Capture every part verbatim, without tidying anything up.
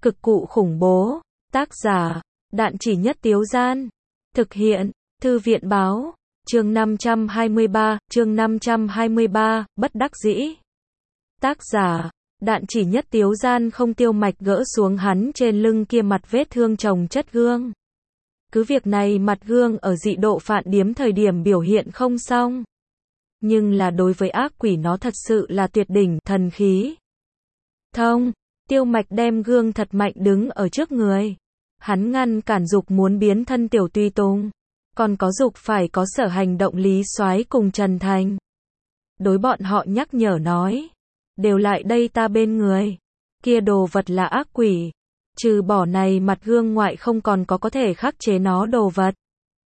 Cực cụ khủng bố. Tác giả, Đạn Chỉ Nhất Tiếu Gian. Thực hiện, Thư viện báo. Chương năm trăm hai mươi ba, chương năm trăm hai mươi ba, bất đắc dĩ. Tác giả, Đạn Chỉ Nhất Tiếu Gian. Không Tiêu Mạch gỡ xuống hắn trên lưng kia mặt vết thương chồng chất gương. Cứ việc này mặt gương ở dị độ phản điếm thời điểm biểu hiện không xong. Nhưng là đối với ác quỷ nó thật sự là tuyệt đỉnh thần khí. Thông, Tiêu Mạch đem gương thật mạnh đứng ở trước người. Hắn ngăn cản dục muốn biến thân Tiểu Tùy Tùng. Còn có dục phải có sở hành động Lý Soái cùng Trần Thành. Đối bọn họ nhắc nhở nói. Đều lại đây ta bên người. Kia đồ vật là ác quỷ. Trừ bỏ này mặt gương ngoại không còn có có thể khắc chế nó đồ vật.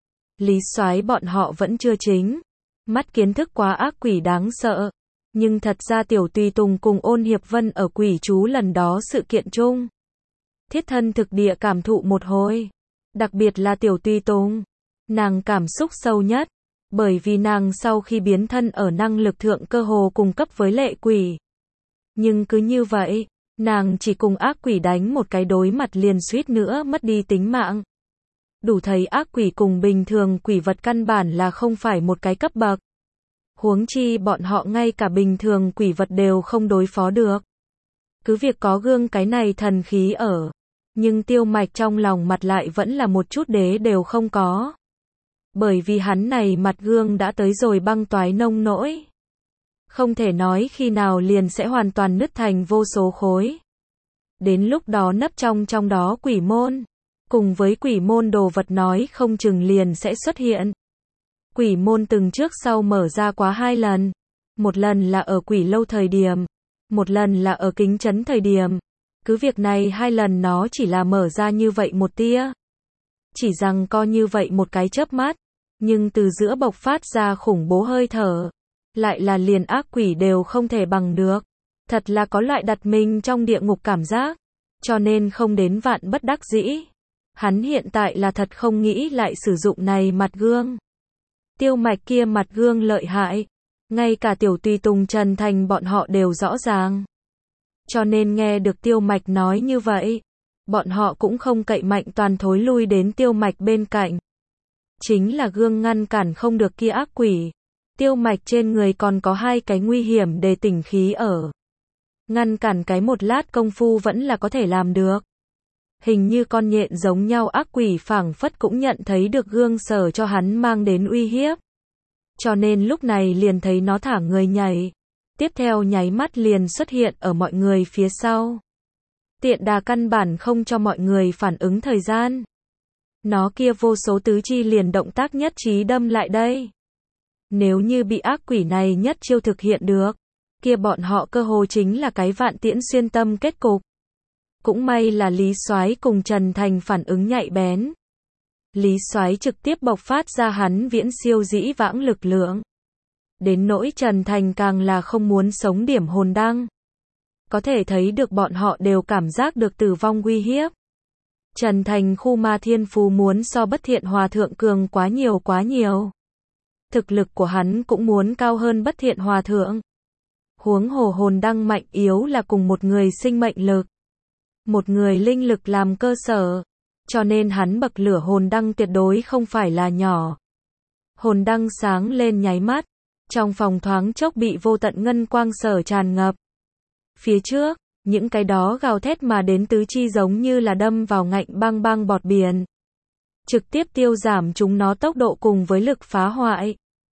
Lý Soái bọn họ vẫn chưa chính. Mắt kiến thức quá ác quỷ đáng sợ. Nhưng thật ra Tiểu Tùy Tùng cùng Ôn Hiệp Vân ở quỷ chú lần đó sự kiện chung. Thiết thân thực địa cảm thụ một hồi. Đặc biệt là Tiểu Tùy Tùng. Nàng cảm xúc sâu nhất. Bởi vì nàng sau khi biến thân ở năng lực thượng cơ hồ cùng cấp với lệ quỷ. Nhưng cứ như vậy, nàng chỉ cùng ác quỷ đánh một cái đối mặt liền suýt nữa mất đi tính mạng. Đủ thấy ác quỷ cùng bình thường quỷ vật căn bản là không phải một cái cấp bậc. Huống chi bọn họ ngay cả bình thường quỷ vật đều không đối phó được. Cứ việc có gương cái này thần khí ở. Nhưng Tiêu Mạch trong lòng mặt lại vẫn là một chút đế đều không có. Bởi vì hắn này mặt gương đã tới rồi băng toái nông nỗi. Không thể nói khi nào liền sẽ hoàn toàn nứt thành vô số khối. Đến lúc đó nấp trong trong đó quỷ môn. Cùng với quỷ môn đồ vật nói không chừng liền sẽ xuất hiện. Quỷ môn từng trước sau mở ra quá hai lần. Một lần là ở quỷ lâu thời điểm. Một lần là ở kính trấn thời điểm. Cứ việc này hai lần nó chỉ là mở ra như vậy một tia. Chỉ rằng co như vậy một cái chớp mắt. Nhưng từ giữa bộc phát ra khủng bố hơi thở. Lại là liền ác quỷ đều không thể bằng được. Thật là có loại đặt mình trong địa ngục cảm giác. Cho nên không đến vạn bất đắc dĩ. Hắn hiện tại là thật không nghĩ lại sử dụng này mặt gương. Tiêu Mạch kia mặt gương lợi hại. Ngay cả Tiểu Tùy Tùng Trần Thành bọn họ đều rõ ràng. Cho nên nghe được Tiêu Mạch nói như vậy. Bọn họ cũng không cậy mạnh toàn thối lui đến Tiêu Mạch bên cạnh. Chính là gương ngăn cản không được kia ác quỷ. Tiêu Mạch trên người còn có hai cái nguy hiểm để tỉnh khí ở. Ngăn cản cái một lát công phu vẫn là có thể làm được. Hình như con nhện giống nhau ác quỷ phảng phất cũng nhận thấy được gương sở cho hắn mang đến uy hiếp. Cho nên lúc này liền thấy nó thả người nhảy. Tiếp theo nháy mắt liền xuất hiện ở mọi người phía sau. Tiện đà căn bản không cho mọi người phản ứng thời gian. Nó kia vô số tứ chi liền động tác nhất trí đâm lại đây. Nếu như bị ác quỷ này nhất chiêu thực hiện được, kia bọn họ cơ hồ chính là cái vạn tiễn xuyên tâm kết cục. Cũng may là Lý Soái cùng Trần Thành phản ứng nhạy bén. Lý Soái trực tiếp bộc phát ra hắn viễn siêu dĩ vãng lực lượng. Đến nỗi Trần Thành càng là không muốn sống điểm hồn đăng. Có thể thấy được bọn họ đều cảm giác được tử vong uy hiếp. Trần Thành khu ma thiên phú muốn so bất thiện hòa thượng cường quá nhiều quá nhiều. Thực lực của hắn cũng muốn cao hơn bất thiện hòa thượng. Huống hồ hồn đăng mạnh yếu là cùng một người sinh mệnh lực. Một người linh lực làm cơ sở. Cho nên hắn bậc lửa hồn đăng tuyệt đối không phải là nhỏ. Hồn đăng sáng lên nháy mắt. Trong phòng thoáng chốc bị vô tận ngân quang sở tràn ngập. Phía trước, những cái đó gào thét mà đến tứ chi giống như là đâm vào ngạnh băng băng bọt biển. Trực tiếp tiêu giảm chúng nó tốc độ cùng với lực phá hoại.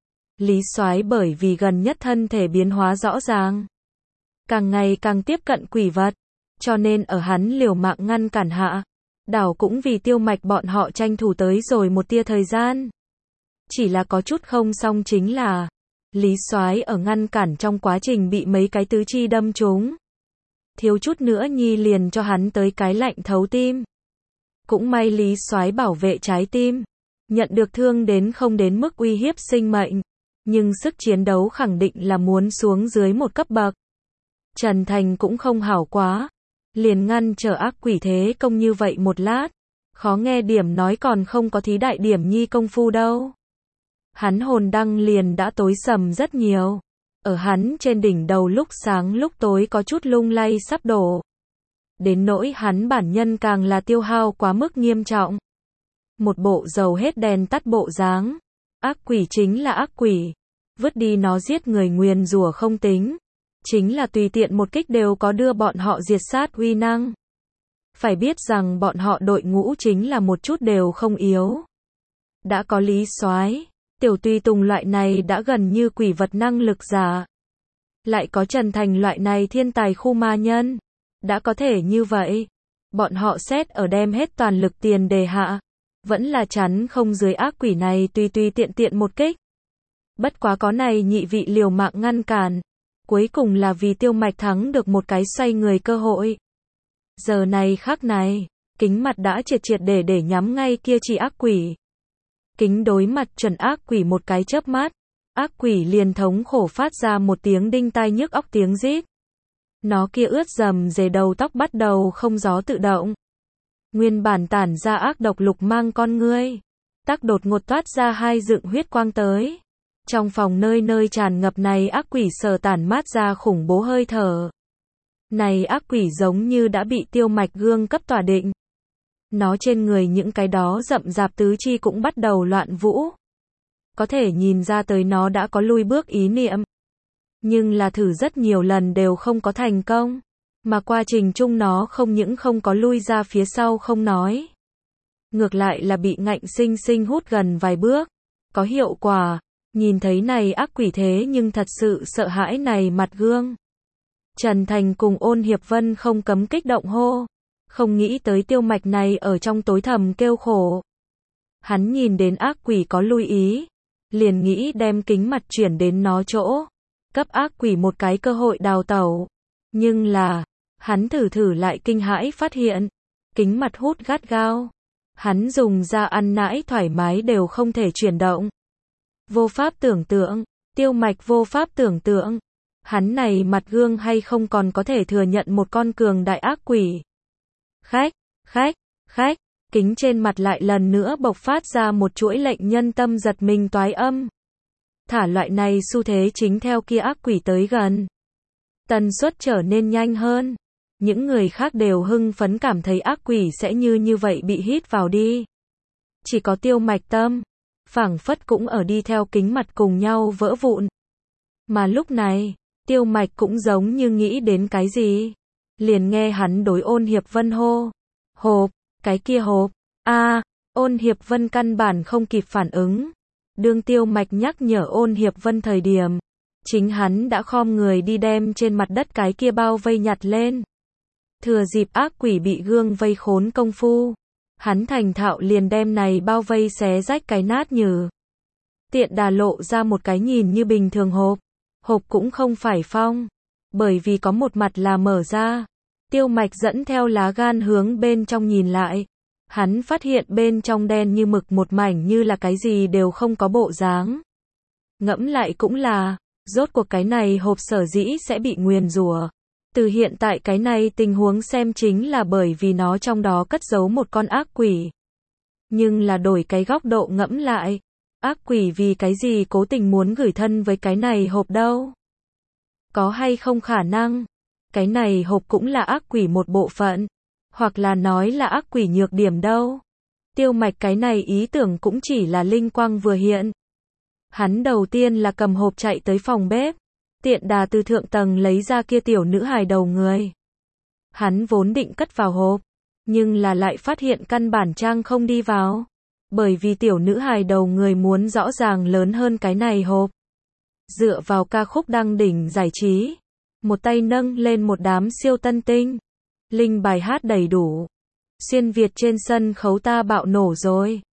Lý Soái bởi vì gần nhất thân thể biến hóa rõ ràng. Càng ngày càng tiếp cận quỷ vật. Cho nên ở hắn liều mạng ngăn cản hạ. Đảo cũng vì Tiêu Mạch bọn họ tranh thủ tới rồi một tia thời gian. Chỉ là có chút không xong chính là. Lý Soái ở ngăn cản trong quá trình bị mấy cái tứ chi đâm trúng. Thiếu chút nữa nhi liền cho hắn tới cái lạnh thấu tim. Cũng may Lý Soái bảo vệ trái tim. Nhận được thương đến không đến mức uy hiếp sinh mệnh. Nhưng sức chiến đấu khẳng định là muốn xuống dưới một cấp bậc. Trần Thành cũng không hảo quá. Liền ngăn trở ác quỷ thế công như vậy một lát. Khó nghe điểm nói còn không có thí đại điểm nhi công phu đâu. Hắn hồn đăng liền đã tối sầm rất nhiều. Ở hắn trên đỉnh đầu lúc sáng lúc tối có chút lung lay sắp đổ. đến nỗi hắn bản nhân càng là tiêu hao quá mức nghiêm trọng. Một bộ dầu hết đèn tắt bộ dáng. Ác quỷ chính là ác quỷ. Vứt đi nó giết người nguyền rủa không tính. Chính là tùy tiện một kích đều có đưa bọn họ diệt sát uy năng. Phải biết rằng bọn họ đội ngũ chính là một chút đều không yếu. Đã có Lý Soái, Tiểu Tùy Tùng loại này đã gần như quỷ vật năng lực giả. Lại có Trần Thành loại này thiên tài khu ma nhân. Đã có thể như vậy. Bọn họ xét ở đem hết toàn lực tiền đề hạ. Vẫn là chắn không dưới ác quỷ này tùy tùy tiện tiện một kích. Bất quá có này nhị vị liều mạng ngăn cản. Cuối cùng là vì Tiêu Mạch thắng được một cái xoay người cơ hội. Giờ này khắc này, Kính mặt đã triệt triệt để để nhắm ngay kia chỉ ác quỷ. Kính đối mặt chuẩn ác quỷ một cái chớp mắt. Ác quỷ liền thống khổ phát ra một tiếng đinh tai nhức óc tiếng rít. Nó kia ướt dầm dề đầu tóc bắt đầu không gió tự động. Nguyên bản tản ra ác độc lục mang con ngươi. Tắc đột ngột toát ra hai dựng huyết quang tới. Trong phòng nơi nơi tràn ngập này ác quỷ sờ tản mát ra khủng bố hơi thở. Này ác quỷ giống như đã bị Tiêu Mạch gương cấp tỏa định. Nó trên người những cái đó rậm rạp tứ chi cũng bắt đầu loạn vũ. Có thể nhìn ra tới nó đã có lui bước ý niệm. Nhưng là thử rất nhiều lần đều không có thành công. Mà quá trình chung nó không những không có lui ra phía sau không nói. Ngược lại là bị ngạnh sinh sinh hút gần vài bước. Có hiệu quả. Nhìn thấy này ác quỷ thế nhưng thật sự sợ hãi này mặt gương. Trần Thành cùng Ôn Hiệp Vân không cấm kích động hô. Không nghĩ tới Tiêu Mạch này ở trong tối thầm kêu khổ. Hắn nhìn đến ác quỷ có lui ý. Liền nghĩ đem kính mặt chuyển đến nó chỗ. Cấp ác quỷ một cái cơ hội đào tẩu. Nhưng là, hắn thử thử lại kinh hãi phát hiện. Kính mặt hút gắt gao. Hắn dùng ra ăn nãi thoải mái đều không thể chuyển động. Vô pháp tưởng tượng. Tiêu Mạch vô pháp tưởng tượng. Hắn này mặt gương hay không còn có thể thừa nhận một con cường đại ác quỷ. Khách, khách, khách. Kính trên mặt lại lần nữa bộc phát ra một chuỗi lệnh nhân tâm giật mình toái âm. Thả loại này xu thế chính theo kia ác quỷ tới gần. Tần suất trở nên nhanh hơn. Những người khác đều hưng phấn cảm thấy ác quỷ sẽ như như vậy bị hít vào đi. Chỉ có Tiêu Mạch tâm, phảng phất cũng ở đi theo kính mặt cùng nhau vỡ vụn. Mà lúc này, Tiêu Mạch cũng giống như nghĩ đến cái gì. Liền nghe hắn đối Ôn Hiệp Vân hô. Hộp, cái kia hộp. A, à, Ôn Hiệp Vân căn bản không kịp phản ứng. Đương Tiêu Mạch nhắc nhở Ôn Hiệp Vân thời điểm. Chính hắn đã khom người đi đem trên mặt đất cái kia bao vây nhặt lên. Thừa dịp ác quỷ bị gương vây khốn công phu. Hắn thành thạo liền đem này bao vây xé rách cái nát nhừ. Tiện đà lộ ra một cái nhìn như bình thường hộp. Hộp cũng không phải phong. Bởi vì có một mặt là mở ra. Tiêu Mạch dẫn theo lá gan hướng bên trong nhìn lại. Hắn phát hiện bên trong đen như mực một mảnh như là cái gì đều không có bộ dáng. Ngẫm lại cũng là, rốt cuộc cái này hộp sở dĩ sẽ bị nguyền rủa. Từ hiện tại cái này tình huống xem chính là bởi vì nó trong đó cất giấu một con ác quỷ. Nhưng là đổi cái góc độ ngẫm lại. Ác quỷ vì cái gì cố tình muốn gửi thân với cái này hộp đâu? Có hay không khả năng? Cái này hộp cũng là ác quỷ một bộ phận. Hoặc là nói là ác quỷ nhược điểm đâu? Tiêu Mạch cái này ý tưởng cũng chỉ là linh quang vừa hiện. Hắn đầu tiên là cầm hộp chạy tới phòng bếp. Tiện đà từ thượng tầng lấy ra kia tiểu nữ hài đầu người. Hắn vốn định cất vào hộp. Nhưng là lại phát hiện căn bản trang không đi vào. Bởi vì tiểu nữ hài đầu người muốn rõ ràng lớn hơn cái này hộp. Dựa vào ca khúc đăng đỉnh giải trí. Một tay nâng lên một đám siêu tân tinh. Linh bài hát đầy đủ. Xuyên Việt trên sân khấu ta bạo nổ rồi.